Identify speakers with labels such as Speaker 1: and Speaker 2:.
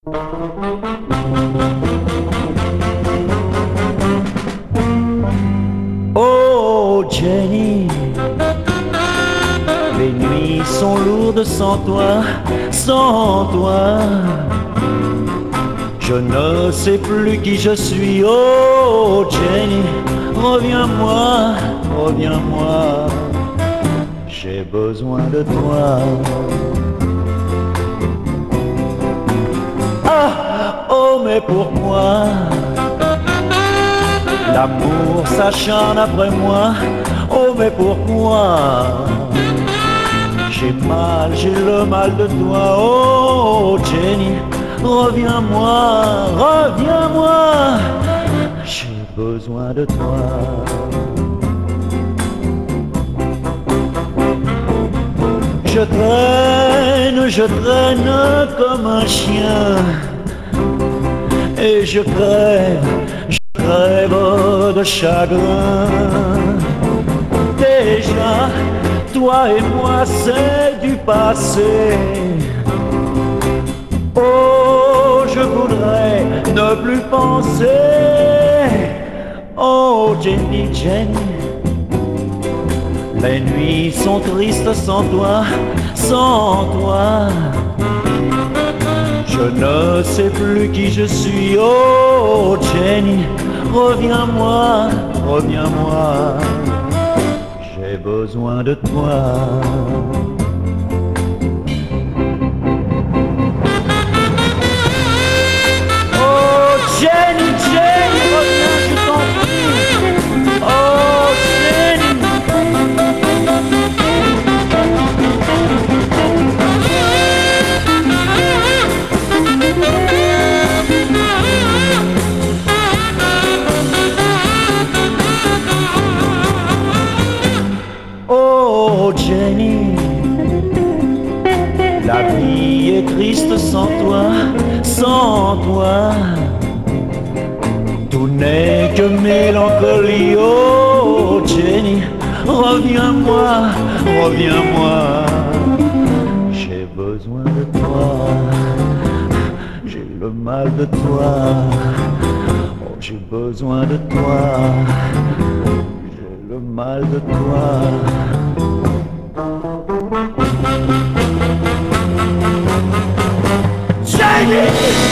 Speaker 1: Oh Jenny, les nuits sont lourdes sans toi, sans toi. Je ne sais plus qui je suis. Oh Jenny, reviens-moi, reviens-moi. J'ai besoin de toi. Ah, oh mais pourquoi l'amour s'acharne après moi? Oh mais pourquoi? J'ai mal, j'ai le mal de toi. Oh Jenny, reviens-moi, reviens-moi. J'ai besoin de toi. Je traîne comme un chien. Et je crève de chagrin. Déjà, toi et moi c'est du passé. Oh, je voudrais ne plus penser. Oh, Jenny, Jenny, les nuits sont tristes sans toi, sans toi. Je ne sais plus qui je suis. Oh, Jenny, reviens-moi, reviens-moi. J'ai besoin de toi. Jenny, Jenny, reviens, je t'en prie. Oh, Jenny. Oh, Jenny, la vie est triste sans toi, sans toi. Tout n'est que mélancolie. Oh Jenny, reviens-moi, reviens-moi. J'ai besoin de toi. J'ai le mal de toi. Oh, j'ai besoin de toi. J'ai le mal de toi. Jenny!